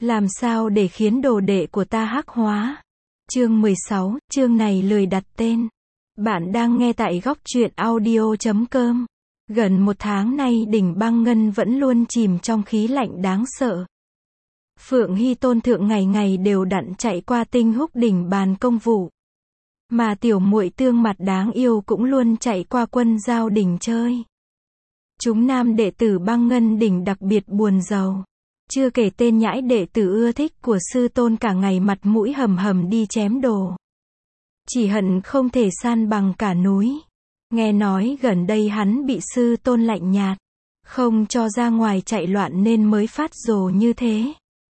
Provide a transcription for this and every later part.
Làm sao để khiến đồ đệ của ta hắc hóa? Chương 16, chương này lười đặt tên. Bạn đang nghe tại góc truyện audio.com. Gần một tháng nay đỉnh Băng Ngân vẫn luôn chìm trong khí lạnh đáng sợ. Phượng Hy Tôn thượng ngày ngày đều đặn chạy qua Tinh Húc đỉnh bàn công vụ. Mà tiểu muội Tương Mặt đáng yêu cũng luôn chạy qua Quân Giao đỉnh chơi. Chúng nam đệ tử Băng Ngân đỉnh đặc biệt buồn rầu. Chưa kể tên nhãi đệ tử ưa thích của sư tôn cả ngày mặt mũi hầm hầm đi chém đồ. Chỉ hận không thể san bằng cả núi. Nghe nói gần đây hắn bị sư tôn lạnh nhạt, không cho ra ngoài chạy loạn nên mới phát rồ như thế.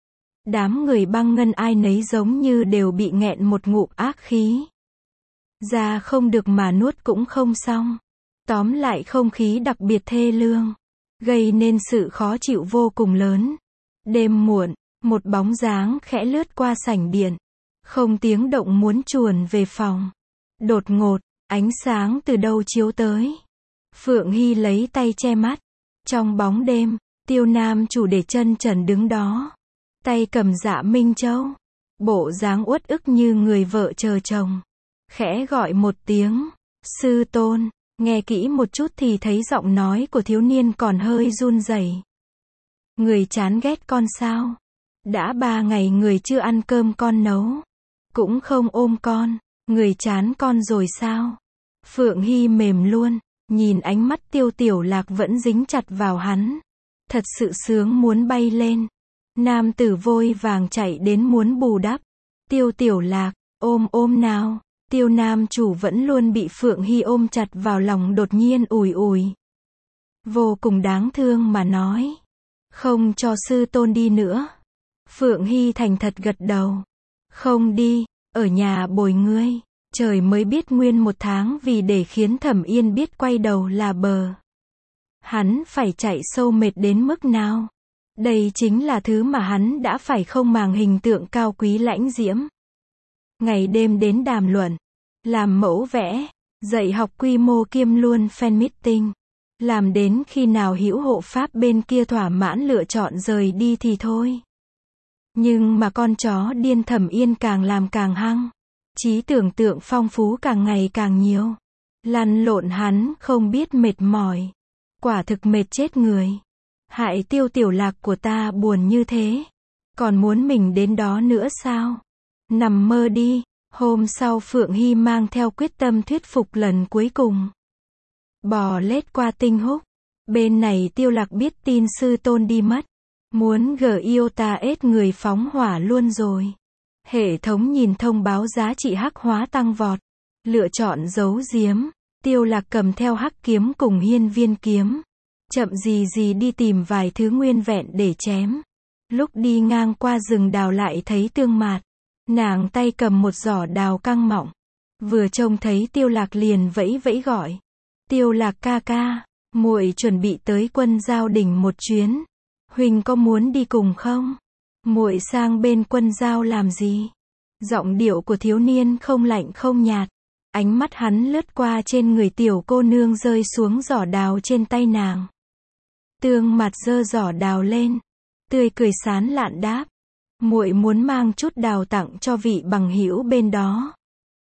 Đám người Băng Ngân ai nấy giống như đều bị nghẹn một ngụm ác khí. Ra không được mà nuốt cũng không xong. Tóm lại không khí đặc biệt thê lương, gây nên sự khó chịu vô cùng lớn. Đêm muộn, một bóng dáng khẽ lướt qua sảnh điện, không tiếng động muốn chuồn về phòng. Đột ngột, ánh sáng từ đâu chiếu tới. Phượng Hy lấy tay che mắt. Trong bóng đêm, Tiêu Nam chủ để chân trần đứng đó, tay cầm Dạ Minh Châu, bộ dáng uất ức như người vợ chờ chồng. Khẽ gọi một tiếng, sư tôn. Nghe kỹ một chút thì thấy giọng nói của thiếu niên còn hơi run rẩy. Người chán ghét con sao? Đã 3 ngày người chưa ăn cơm con nấu, cũng không ôm con, người chán con rồi sao? Phượng Hy mềm luôn, nhìn ánh mắt Tiêu Tiểu Lạc vẫn dính chặt vào hắn. Thật sự sướng muốn bay lên. Nam tử vội vàng chạy đến muốn bù đắp. Tiêu Tiểu Lạc, ôm nào. Tiêu Nam chủ vẫn luôn bị Phượng Hy ôm chặt vào lòng đột nhiên ùi ùi. Vô cùng đáng thương mà nói. Không cho sư tôn đi nữa. Phượng Hy thành thật gật đầu. Không đi, ở nhà bồi ngươi. Trời mới biết nguyên một tháng vì để khiến Thẩm Yên biết quay đầu là bờ. Hắn phải chạy sâu mệt đến mức nào. Đây chính là thứ mà hắn đã phải không màng hình tượng cao quý lãnh diễm. Ngày đêm đến đàm luận, làm mẫu vẽ, dạy học quy mô kiêm luôn fan meeting. Làm đến khi nào hữu hộ pháp bên kia thỏa mãn lựa chọn rời đi thì thôi. Nhưng mà con chó điên Thẩm Yên càng làm càng hăng. Trí tưởng tượng phong phú càng ngày càng nhiều. Lăn lộn hắn không biết mệt mỏi. Quả thực mệt chết người. Hại Tiêu Tiểu Lạc của ta buồn như thế. Còn muốn mình đến đó nữa sao? Nằm mơ đi. Hôm sau Phượng Hy mang theo quyết tâm thuyết phục lần cuối cùng. Bò lết qua Tinh Húc. Bên này Tiêu Lạc biết tin sư tôn đi mất. Muốn Giota ết người phóng hỏa luôn rồi. Hệ thống nhìn thông báo giá trị hắc hóa tăng vọt. Lựa chọn giấu giếm. Tiêu Lạc cầm theo hắc kiếm cùng hiên viên kiếm. Chậm gì đi tìm vài thứ nguyên vẹn để chém. Lúc đi ngang qua rừng đào lại thấy Tương Mạt. Nàng tay cầm một giỏ đào căng mọng. Vừa trông thấy Tiêu Lạc liền vẫy vẫy gọi. Tiêu Lạc ca ca, muội chuẩn bị tới Quân Giao đỉnh một chuyến. Huynh có muốn đi cùng không? Muội sang bên Quân Giao làm gì? Giọng điệu của thiếu niên không lạnh không nhạt. Ánh mắt hắn lướt qua trên người tiểu cô nương rơi xuống giỏ đào trên tay nàng. Tương Mặt giơ giỏ đào lên, tươi cười sán lạn đáp. Muội muốn mang chút đào tặng cho vị bằng hữu bên đó.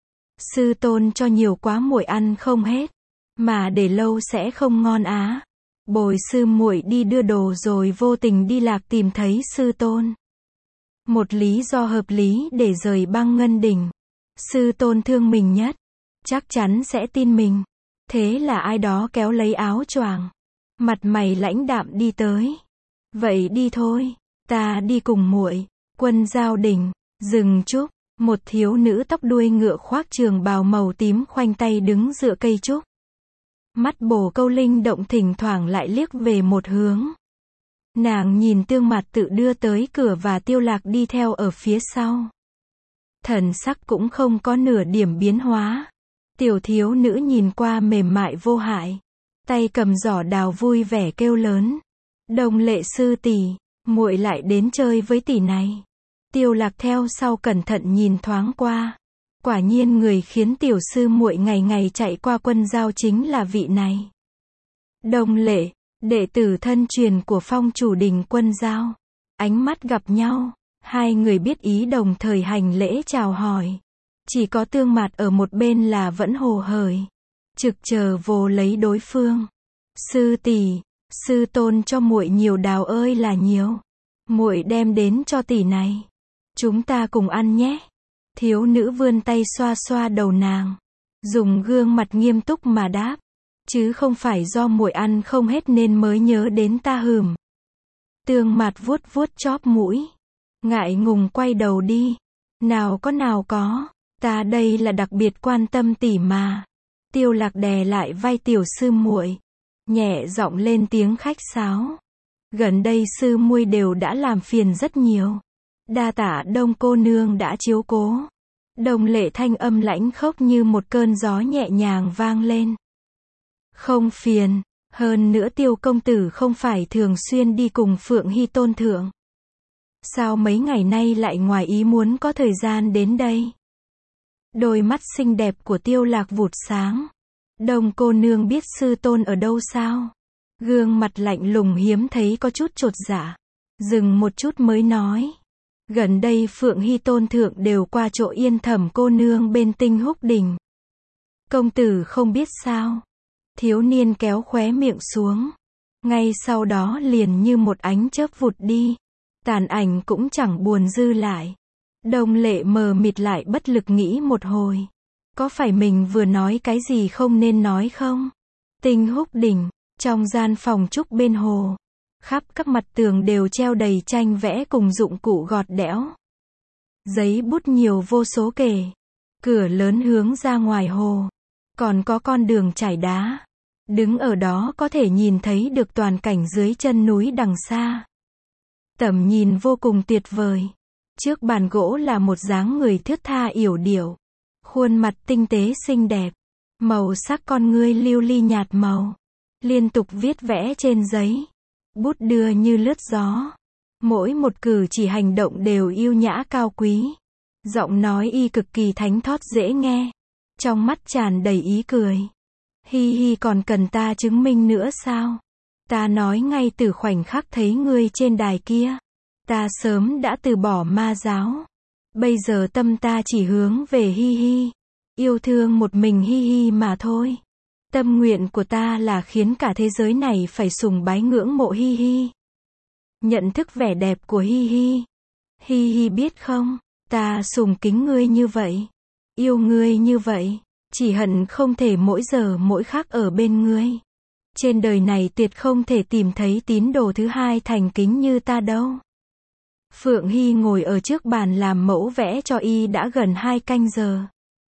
Sư tôn cho nhiều quá muội ăn không hết, mà để lâu sẽ không ngon á. Bồi sư muội đi đưa đồ rồi vô tình đi lạc tìm thấy sư tôn. Một lý do hợp lý để rời Băng Ngân đỉnh. Sư tôn thương mình nhất, chắc chắn sẽ tin mình. Thế là ai đó kéo lấy áo choàng, mặt mày lãnh đạm đi tới. Vậy đi thôi, ta đi cùng muội. Quân Giao đỉnh, rừng trúc, một thiếu nữ tóc đuôi ngựa khoác trường bào màu tím khoanh tay đứng dựa cây trúc. Mắt bồ câu linh động thỉnh thoảng lại liếc về một hướng. Nàng nhìn Tương Mặt tự đưa tới cửa và Tiêu Lạc đi theo ở phía sau. Thần sắc cũng không có nửa điểm biến hóa. Tiểu thiếu nữ nhìn qua mềm mại vô hại. Tay cầm giỏ đào vui vẻ kêu lớn. Đồng Lệ sư tỷ, muội lại đến chơi với tỷ này. Tiêu Lạc theo sau cẩn thận nhìn thoáng qua. Quả nhiên người khiến tiểu sư muội ngày ngày chạy qua Quân Giao chính là vị này. Đồng Lệ, đệ tử thân truyền của phong chủ đình Quân Giao. Ánh mắt gặp nhau, Hai người biết ý đồng thời hành lễ chào hỏi. Chỉ có Tương Mạt ở một bên là vẫn hồ hởi, trực chờ vồ lấy đối phương. Sư tỷ, sư tôn cho muội nhiều đào ơi là nhiều. Muội đem đến cho tỷ này. Chúng ta cùng ăn nhé. Thiếu nữ vươn tay xoa xoa đầu nàng, dùng gương mặt nghiêm túc mà đáp. Chứ không phải do muội ăn không hết nên mới nhớ đến ta hừm. Tương Mạt vuốt vuốt chóp mũi, ngại ngùng quay đầu đi. Nào có, ta đây là đặc biệt quan tâm tỷ mà. Tiêu Lạc đè lại vai tiểu sư muội, nhẹ giọng lên tiếng khách sáo. Gần đây sư muội đều đã làm phiền rất nhiều. Đa tạ Đông cô nương đã chiếu cố. Đồng Lệ thanh âm lãnh khốc như một cơn gió nhẹ nhàng vang lên. Không phiền, hơn nữa Tiêu công tử không phải thường xuyên đi cùng Phượng Hy tôn thượng. Sao mấy ngày nay lại ngoài ý muốn có thời gian đến đây? Đôi mắt xinh đẹp của Tiêu Lạc vụt sáng. Đồng cô nương biết sư tôn ở đâu sao? Gương mặt lạnh lùng hiếm thấy có chút chột dạ. Dừng một chút mới nói. Gần đây Phượng Hy tôn thượng đều qua chỗ Yên Thẩm cô nương bên Tinh Húc Đình. Công tử không biết sao? Thiếu niên kéo khóe miệng xuống. Ngay sau đó liền như một ánh chớp vụt đi. Tàn ảnh cũng chẳng buồn dư lại. Đồng Lệ mờ mịt lại bất lực nghĩ một hồi. Có phải mình vừa nói cái gì không nên nói không? Tinh Húc Đình, trong gian phòng trúc bên hồ. Khắp các mặt tường đều treo đầy tranh vẽ cùng dụng cụ gọt đẽo. Giấy bút nhiều vô số kể. Cửa lớn hướng ra ngoài hồ. Còn có con đường trải đá. Đứng ở đó có thể nhìn thấy được toàn cảnh dưới chân núi đằng xa. Tầm nhìn vô cùng tuyệt vời. Trước bàn gỗ là một dáng người thướt tha yểu điệu. Khuôn mặt tinh tế xinh đẹp. Màu sắc con ngươi lưu ly nhạt màu. Liên tục viết vẽ trên giấy. Bút đưa như lướt gió. Mỗi một cử chỉ hành động đều yêu nhã cao quý. Giọng nói y cực kỳ thánh thót dễ nghe. Trong mắt tràn đầy ý cười. Hi hi, còn cần ta chứng minh nữa sao? Ta nói ngay từ khoảnh khắc thấy ngươi trên đài kia. Ta sớm đã từ bỏ ma giáo. Bây giờ tâm ta chỉ hướng về Hi hi. Yêu thương một mình Hi hi mà thôi. Tâm nguyện của ta là khiến cả thế giới này phải sùng bái ngưỡng mộ Hi hi. Nhận thức vẻ đẹp của Hi hi. Hi hi biết không, ta sùng kính ngươi như vậy. Yêu ngươi như vậy. Chỉ hận không thể mỗi giờ mỗi khắc ở bên ngươi. Trên đời này tuyệt không thể tìm thấy tín đồ thứ hai thành kính như ta đâu. Phượng Hy ngồi ở trước bàn làm mẫu vẽ cho y đã gần 2 canh giờ.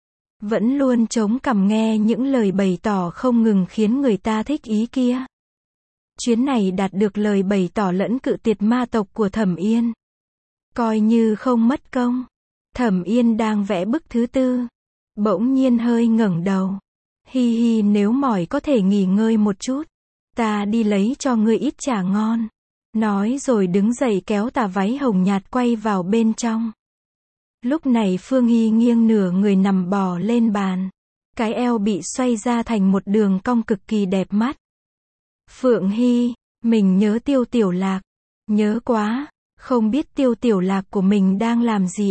Vẫn luôn chống cằm nghe những lời bày tỏ không ngừng khiến người ta thích ý kia. Chuyến này đạt được lời bày tỏ lẫn cự tuyệt ma tộc của Thẩm Yên. Coi như không mất công. Thẩm Yên đang vẽ bức thứ 4. Bỗng nhiên hơi ngẩng đầu. Hi hi, nếu mỏi có thể nghỉ ngơi một chút. Ta đi lấy cho ngươi ít trà ngon. Nói rồi đứng dậy kéo tà váy hồng nhạt quay vào bên trong. Lúc này Phương Hy nghiêng nửa người nằm bò lên bàn. Cái eo bị xoay ra thành một đường cong cực kỳ đẹp mắt. Phượng Hy, mình nhớ Tiêu Tiểu Lạc. Nhớ quá, không biết Tiêu Tiểu Lạc của mình đang làm gì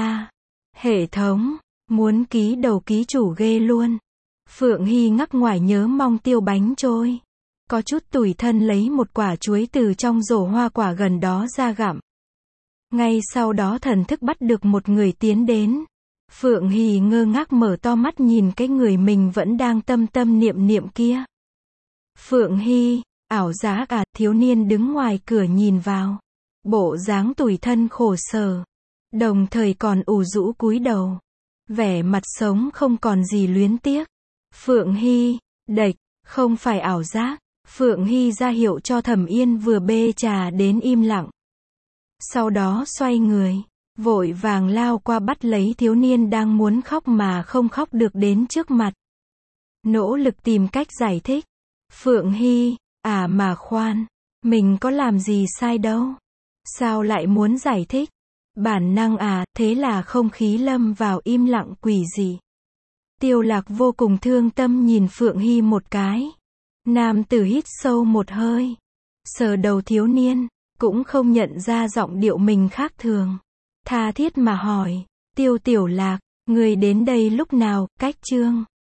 Hệ thống, muốn ký đầu ký chủ ghê luôn. Phượng Hy ngắc ngoài nhớ mong Tiêu bánh trôi. Có chút tủi thân lấy một quả chuối từ trong rổ hoa quả gần đó ra gặm. Ngay sau đó thần thức bắt được một người tiến đến. Phượng Hy ngơ ngác mở to mắt nhìn cái người mình vẫn đang tâm tâm niệm niệm kia. Phượng Hy, ảo giác à? Thiếu niên đứng ngoài cửa nhìn vào. Bộ dáng tủi thân khổ sở. Đồng thời còn ủ rũ cúi đầu. Vẻ mặt sống không còn gì luyến tiếc. Phượng Hy, đệch, không phải ảo giác. Phượng Hy ra hiệu cho Thẩm Yên vừa bê trà đến im lặng. Sau đó xoay người, vội vàng lao qua bắt lấy thiếu niên đang muốn khóc mà không khóc được đến trước mặt. Nỗ lực tìm cách giải thích. Phượng Hy, mà khoan, mình có làm gì sai đâu. Sao lại muốn giải thích? Bản năng thế là không khí lâm vào im lặng quỷ dị. Tiêu Lạc vô cùng thương tâm nhìn Phượng Hy một cái. Nam tử hít sâu một hơi. Sờ đầu thiếu niên, cũng không nhận ra giọng điệu mình khác thường. tha thiết mà hỏi, Tiêu Tiểu Lạc, người đến đây lúc nào, cách chương